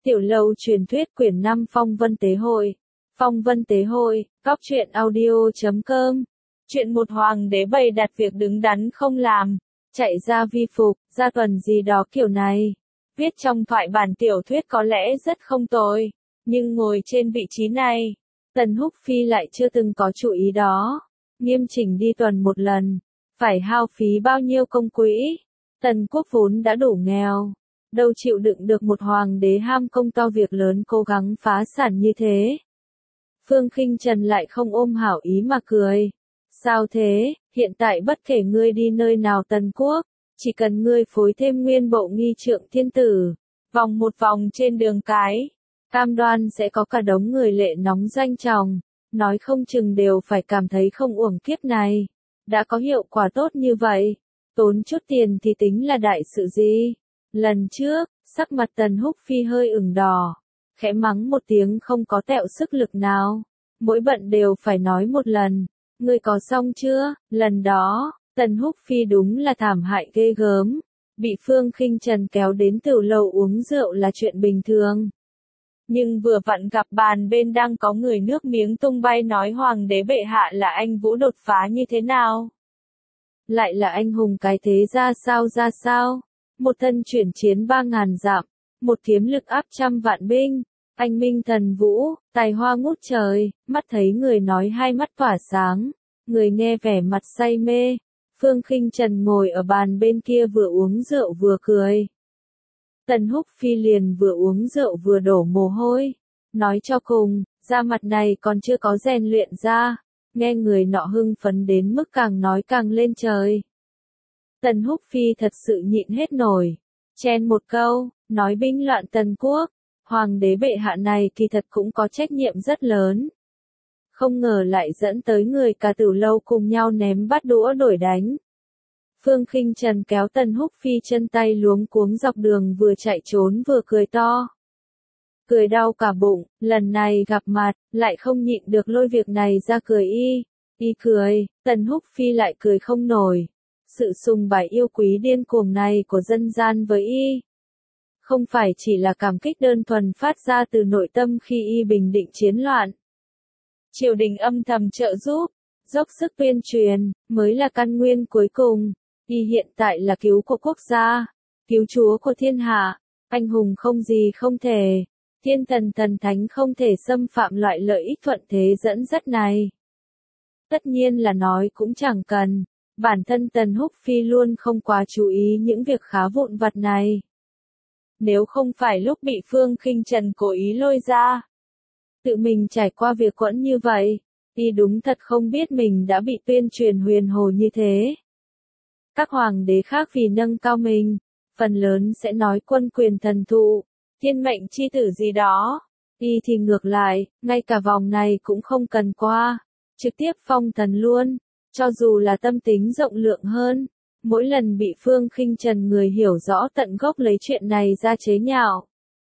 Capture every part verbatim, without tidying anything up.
Tiểu Lâu truyền thuyết quyển năm Phong Vân Tế Hội. Phong Vân Tế Hội, góc truyện audio chấm com. Chuyện một hoàng đế bày đặt việc đứng đắn không làm, chạy ra vi phục, ra tuần gì đó kiểu này. Viết trong thoại bản tiểu thuyết có lẽ rất không tồi, nhưng ngồi trên vị trí này, Tần Húc Phi lại chưa từng có chủ ý đó. Nghiêm chỉnh đi tuần một lần, phải hao phí bao nhiêu công quỹ. Tần quốc vốn đã đủ nghèo, đâu chịu đựng được một hoàng đế ham công to việc lớn cố gắng phá sản như thế. Phương Khinh Trần lại không ôm hảo ý mà cười. Sao thế, hiện tại bất kể ngươi đi nơi nào Tần quốc, chỉ cần ngươi phối thêm nguyên bộ nghi trượng thiên tử, vòng một vòng trên đường cái, cam đoan sẽ có cả đống người lệ nóng doanh tròng, nói không chừng đều phải cảm thấy không uổng kiếp này. Đã có hiệu quả tốt như vậy, tốn chút tiền thì tính là đại sự gì. Lần trước, sắc mặt Tần Húc Phi hơi ửng đỏ, khẽ mắng một tiếng không có tẹo sức lực nào. Mỗi bận đều phải nói một lần, ngươi có xong chưa? Lần đó, Tần Húc Phi đúng là thảm hại ghê gớm. Bị Phương Khinh Trần kéo đến tiểu lầu uống rượu là chuyện bình thường. Nhưng vừa vặn gặp bàn bên đang có người nước miếng tung bay nói hoàng đế bệ hạ là anh Vũ đột phá như thế nào. Lại là anh hùng cái thế ra sao ra sao. Một thân chuyển chiến ba ngàn dặm, một kiếm lực áp trăm vạn binh, anh minh thần vũ, tài hoa ngút trời, mắt thấy người nói hai mắt tỏa sáng, người nghe vẻ mặt say mê. Phương Khinh Trần ngồi ở bàn bên kia vừa uống rượu vừa cười. Tần Húc Phi liền vừa uống rượu vừa đổ mồ hôi. Nói cho cùng, da mặt này còn chưa có rèn luyện ra, nghe người nọ hưng phấn đến mức càng nói càng lên trời. Tần Húc Phi thật sự nhịn hết nổi, chen một câu, nói binh loạn Tần quốc, hoàng đế bệ hạ này kỳ thật cũng có trách nhiệm rất lớn. Không ngờ lại dẫn tới người cả Tử Lâu cùng nhau ném bát đũa đổi đánh. Phương Khinh Trần kéo Tần Húc Phi chân tay luống cuống dọc đường vừa chạy trốn vừa cười to. Cười đau cả bụng, lần này gặp mặt, lại không nhịn được lôi việc này ra cười y. Y cười, Tần Húc Phi lại cười không nổi. Sự sùng bái yêu quý điên cuồng này của dân gian với y, không phải chỉ là cảm kích đơn thuần phát ra từ nội tâm khi y bình định chiến loạn. Triều đình âm thầm trợ giúp, dốc sức tuyên truyền, mới là căn nguyên cuối cùng. Y hiện tại là cứu của quốc gia, cứu chúa của thiên hạ, anh hùng không gì không thể, thiên thần thần thánh không thể xâm phạm loại lợi ích thuận thế dẫn dắt này. Tất nhiên là nói cũng chẳng cần, bản thân Tần Húc Phi luôn không quá chú ý những việc khá vụn vặt này. Nếu không phải lúc bị Phương Khinh Trần cố ý lôi ra, tự mình trải qua việc quẫn như vậy, y đúng thật không biết mình đã bị tuyên truyền huyền hồ như thế. Các hoàng đế khác vì nâng cao mình, phần lớn sẽ nói quân quyền thần thụ, thiên mệnh chi tử gì đó. Y thì ngược lại, ngay cả vòng này cũng không cần qua, trực tiếp phong thần luôn, cho dù là tâm tính rộng lượng hơn. Mỗi lần bị Phương Khinh Trần người hiểu rõ tận gốc lấy chuyện này ra chế nhạo,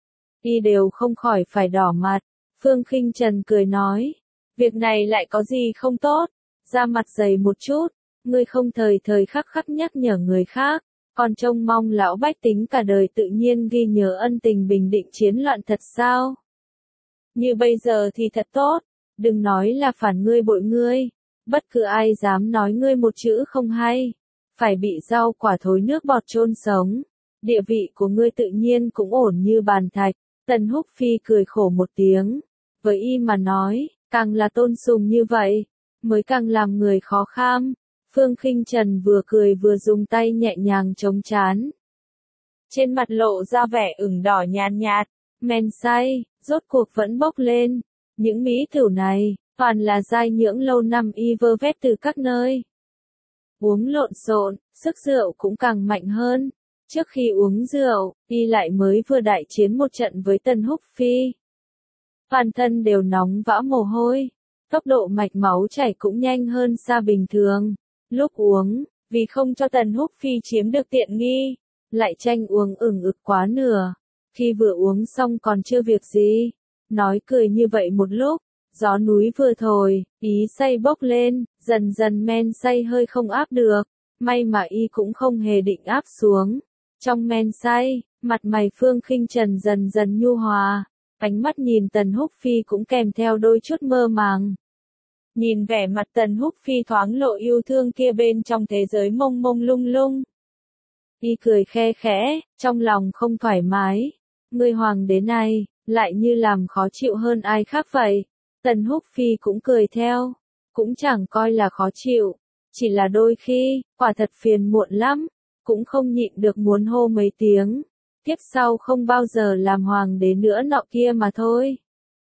y đều không khỏi phải đỏ mặt. Phương Khinh Trần cười nói, việc này lại có gì không tốt, ra mặt dày một chút, ngươi không thời thời khắc khắc nhắc nhở người khác, còn trông mong lão bách tính cả đời tự nhiên ghi nhớ ân tình bình định chiến loạn thật sao? Như bây giờ thì thật tốt, đừng nói là phản ngươi bội ngươi, bất cứ ai dám nói ngươi một chữ không hay, phải bị rau quả thối nước bọt chôn sống. Địa vị của ngươi tự nhiên cũng ổn như bàn thạch. Tần Húc Phi cười khổ một tiếng, với y mà nói, càng là tôn sùng như vậy, mới càng làm người khó kham. Phương Khinh Trần vừa cười vừa dùng tay nhẹ nhàng chống trán. Trên mặt lộ ra vẻ ửng đỏ nhàn nhạt, men say, rốt cuộc vẫn bốc lên. Những mỹ thử này, toàn là giai nhưỡng lâu năm y vơ vét từ các nơi. Uống lộn xộn, sức rượu cũng càng mạnh hơn. Trước khi uống rượu, y lại mới vừa đại chiến một trận với Tần Húc Phi. Toàn thân đều nóng vã mồ hôi, tốc độ mạch máu chảy cũng nhanh hơn xa bình thường. Lúc uống, vì không cho Tần Húc Phi chiếm được tiện nghi, lại tranh uống ửng ực quá nửa. Khi vừa uống xong còn chưa việc gì, nói cười như vậy một lúc, gió núi vừa thổi, ý say bốc lên, dần dần men say hơi không áp được, may mà y cũng không hề định áp xuống. Trong men say, mặt mày Phương Khinh Trần dần dần nhu hòa, ánh mắt nhìn Tần Húc Phi cũng kèm theo đôi chút mơ màng. Nhìn vẻ mặt Tần Húc Phi thoáng lộ yêu thương kia bên trong thế giới mông mông lung lung. Y cười khe khẽ, trong lòng không thoải mái. Người hoàng đế này, lại như làm khó chịu hơn ai khác vậy. Tần Húc Phi cũng cười theo, cũng chẳng coi là khó chịu. Chỉ là đôi khi, quả thật phiền muộn lắm, cũng không nhịn được muốn hô mấy tiếng. Tiếp sau không bao giờ làm hoàng đế nữa nọ kia mà thôi.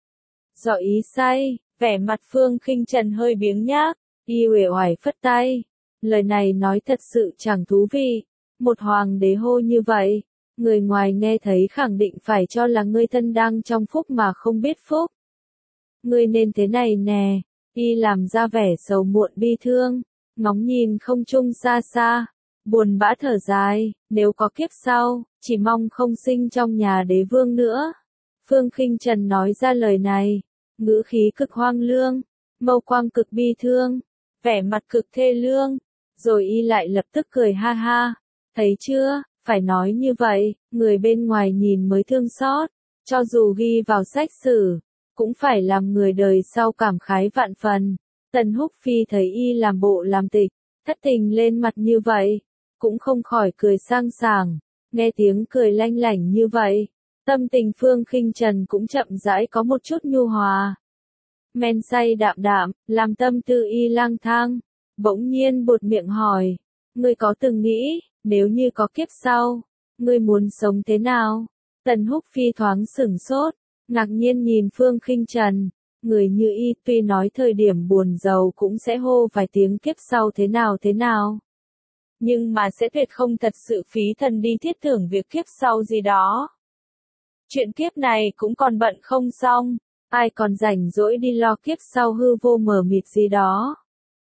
Do ý say, vẻ mặt Phương Khinh Trần hơi biếng nhác, y uể oải phất tay. Lời này nói thật sự chẳng thú vị. Một hoàng đế hô như vậy, người ngoài nghe thấy khẳng định phải cho là ngươi thân đang trong phúc mà không biết phúc. Ngươi nên thế này nè, y làm ra vẻ sầu muộn bi thương, ngóng nhìn không trung xa xa, buồn bã thở dài, nếu có kiếp sau, chỉ mong không sinh trong nhà đế vương nữa. Phương Khinh Trần nói ra lời này, ngữ khí cực hoang lương, mâu quang cực bi thương, vẻ mặt cực thê lương, rồi y lại lập tức cười ha ha, thấy chưa, phải nói như vậy, người bên ngoài nhìn mới thương xót, cho dù ghi vào sách sử, cũng phải làm người đời sau cảm khái vạn phần. Tần Húc Phi thấy y làm bộ làm tịch, thất tình lên mặt như vậy, cũng không khỏi cười sang sảng, nghe tiếng cười lanh lảnh như vậy, tâm tình Phương Khinh Trần cũng chậm rãi có một chút nhu hòa. Men say đạm đạm, làm tâm tư y lang thang, bỗng nhiên buột miệng hỏi, ngươi có từng nghĩ, nếu như có kiếp sau, ngươi muốn sống thế nào? Tần Húc Phi thoáng sửng sốt, ngạc nhiên nhìn Phương Khinh Trần, người như y tuy nói thời điểm buồn giàu cũng sẽ hô vài tiếng kiếp sau thế nào thế nào. Nhưng mà sẽ tuyệt không thật sự phí thần đi thiết tưởng việc kiếp sau gì đó. Chuyện kiếp này cũng còn bận không xong, ai còn rảnh rỗi đi lo kiếp sau hư vô mờ mịt gì đó.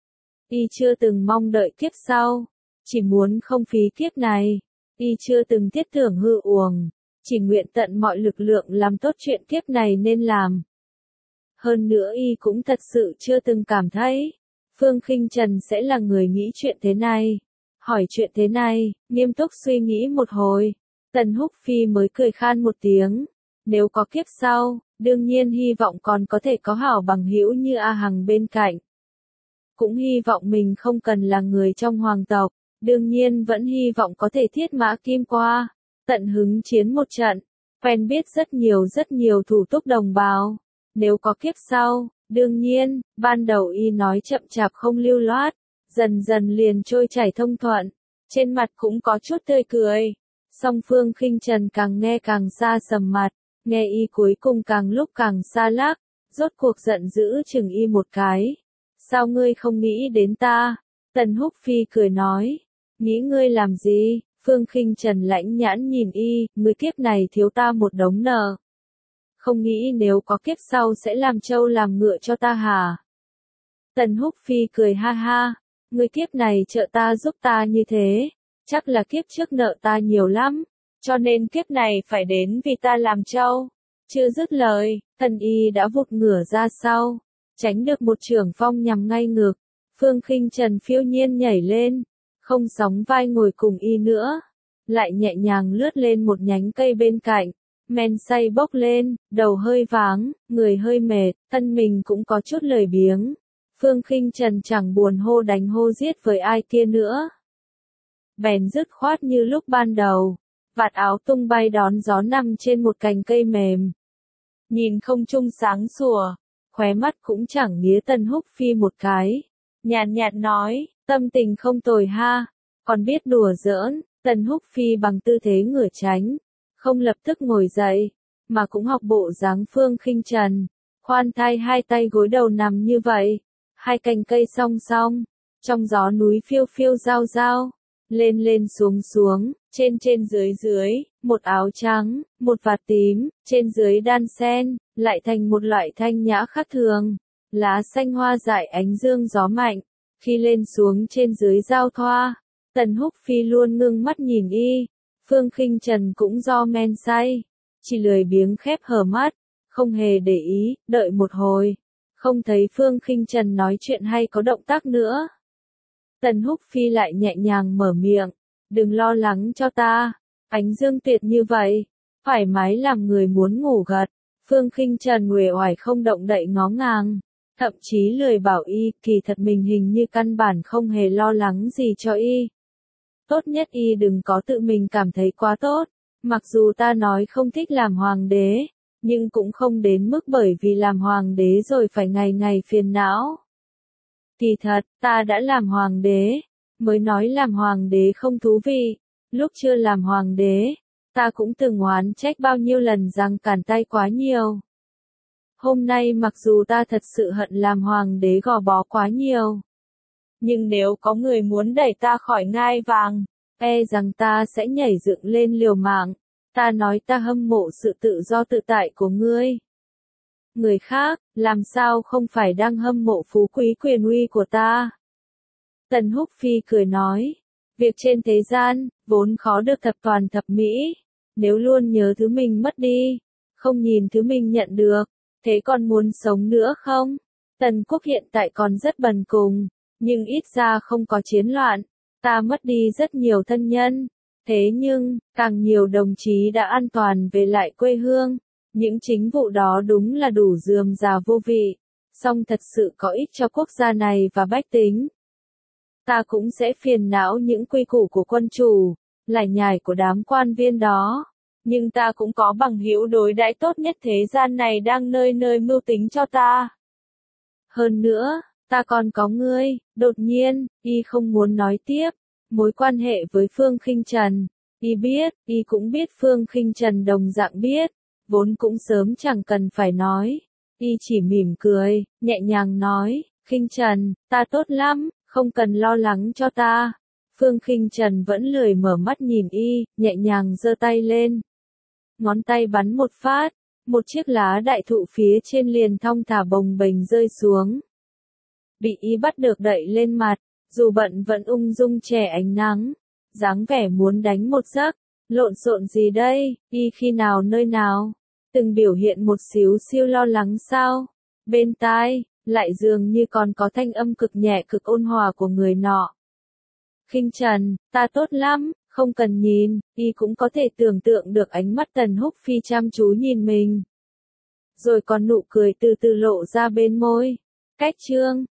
Y chưa từng mong đợi kiếp sau, chỉ muốn không phí kiếp này. Y chưa từng thiết tưởng hư uổng, chỉ nguyện tận mọi lực lượng làm tốt chuyện kiếp này nên làm. Hơn nữa y cũng thật sự chưa từng cảm thấy, Phương Khinh Trần sẽ là người nghĩ chuyện thế này. Hỏi chuyện thế này, nghiêm túc suy nghĩ một hồi, Tần Húc Phi mới cười khan một tiếng. Nếu có kiếp sau, đương nhiên hy vọng còn có thể có hảo bằng hữu như A Hằng bên cạnh. Cũng hy vọng mình không cần là người trong hoàng tộc, đương nhiên vẫn hy vọng có thể thiết mã kim qua, tận hứng chiến một trận, quen biết rất nhiều rất nhiều thủ túc đồng bào. Nếu có kiếp sau, đương nhiên, ban đầu y nói chậm chạp không lưu loát, dần dần liền trôi chảy thông thuận, trên mặt cũng có chút tươi cười. Song Phương Khinh Trần càng nghe càng xa sầm mặt, nghe y cuối cùng càng lúc càng xa lắc, rốt cuộc giận dữ chừng y một cái. Sao ngươi không nghĩ đến ta? Tần Húc Phi cười nói, nghĩ ngươi làm gì? Phương Khinh Trần lãnh nhãn nhìn y, ngươi kiếp này thiếu ta một đống nợ. Không nghĩ nếu có kiếp sau sẽ làm trâu làm ngựa cho ta hả? Tần Húc Phi cười ha ha, ngươi kiếp này trợ ta giúp ta như thế, chắc là kiếp trước nợ ta nhiều lắm, cho nên kiếp này phải đến vì ta làm trâu. Chưa dứt lời, thần y đã vụt ngửa ra sau, tránh được một chưởng phong nhằm ngay ngực. Phương Khinh Trần phiêu nhiên nhảy lên, không sóng vai ngồi cùng y nữa, lại nhẹ nhàng lướt lên một nhánh cây bên cạnh. Men say bốc lên, đầu hơi váng, người hơi mệt, thân mình cũng có chút lười biếng. Phương Khinh Trần chẳng buồn hô đánh hô giết với ai kia nữa. Bèn dứt khoát như lúc ban đầu, vạt áo tung bay đón gió nằm trên một cành cây mềm. Nhìn không trung sáng sủa, khóe mắt cũng chẳng nghía Tần Húc Phi một cái. Nhàn nhạt nói, tâm tình không tồi ha, còn biết đùa giỡn. Tần Húc Phi bằng tư thế ngửa tránh, không lập tức ngồi dậy, mà cũng học bộ dáng Phương Khinh Trần, khoan thai hai tay gối đầu nằm như vậy, hai cành cây song song, trong gió núi phiêu phiêu rao rao, lên lên xuống xuống, trên trên dưới dưới, một áo trắng, một vạt tím, trên dưới đan sen, lại thành một loại thanh nhã khác thường, lá xanh hoa dại ánh dương gió mạnh, khi lên xuống trên dưới giao thoa. Tần Húc Phi luôn ngưng mắt nhìn y. Phương Khinh Trần cũng do men say, chỉ lười biếng khép hờ mắt, không hề để ý, đợi một hồi, không thấy Phương Khinh Trần nói chuyện hay có động tác nữa. Tần Húc Phi lại nhẹ nhàng mở miệng, đừng lo lắng cho ta, Ánh dương tuyệt như vậy, thoải mái làm người muốn ngủ gật. Phương Khinh Trần uể oải không động đậy ngó ngàng, thậm chí lười bảo y, kỳ thật mình hình như căn bản không hề lo lắng gì cho y. Tốt nhất y đừng có tự mình cảm thấy quá tốt, mặc dù ta nói không thích làm hoàng đế, nhưng cũng không đến mức bởi vì làm hoàng đế rồi phải ngày ngày phiền não. Kỳ thật, ta đã làm hoàng đế, mới nói làm hoàng đế không thú vị, lúc chưa làm hoàng đế, ta cũng từng oán trách bao nhiêu lần rằng cản tay quá nhiều. Hôm nay mặc dù ta thật sự hận làm hoàng đế gò bó quá nhiều, nhưng nếu có người muốn đẩy ta khỏi ngai vàng, e rằng ta sẽ nhảy dựng lên liều mạng. Ta nói ta hâm mộ sự tự do tự tại của ngươi. Người khác, làm sao không phải đang hâm mộ phú quý quyền uy của ta? Tần Húc Phi cười nói, việc trên thế gian, vốn khó được thập toàn thập mỹ. Nếu luôn nhớ thứ mình mất đi, không nhìn thứ mình nhận được, thế còn muốn sống nữa không? Tần quốc hiện tại còn rất bần cùng, nhưng ít ra không có chiến loạn. Ta mất đi rất nhiều thân nhân, thế nhưng, càng nhiều đồng chí đã an toàn về lại quê hương. Những chính vụ đó đúng là đủ rườm rà vô vị, song thật sự có ích cho quốc gia này và bách tính. Ta cũng sẽ phiền não những quy củ của quân chủ, lải nhải của đám quan viên đó, nhưng ta cũng có bằng hữu đối đãi tốt nhất thế gian này đang nơi nơi mưu tính cho ta. Hơn nữa, ta còn có ngươi. Đột nhiên, y không muốn nói tiếp mối quan hệ với Phương Khinh Trần. Y biết, y cũng biết Phương Khinh Trần đồng dạng biết, vốn cũng sớm chẳng cần phải nói. Y chỉ mỉm cười, nhẹ nhàng nói, Khinh Trần, ta tốt lắm, không cần lo lắng cho ta. Phương Khinh Trần vẫn lười mở mắt nhìn y, nhẹ nhàng giơ tay lên. Ngón tay bắn một phát, một chiếc lá đại thụ phía trên liền thong thả bồng bềnh rơi xuống. Bị y bắt được đậy lên mặt, dù bận vẫn ung dung che ánh nắng, dáng vẻ muốn đánh một giấc. Lộn xộn gì đây, y khi nào nơi nào, từng biểu hiện một xíu siêu lo lắng sao? Bên tai, lại dường như còn có thanh âm cực nhẹ cực ôn hòa của người nọ. Khinh Trần, ta tốt lắm, không cần nhìn, y cũng có thể tưởng tượng được ánh mắt Tần Húc Phi chăm chú nhìn mình. Rồi còn nụ cười từ từ lộ ra bên môi. Cách chương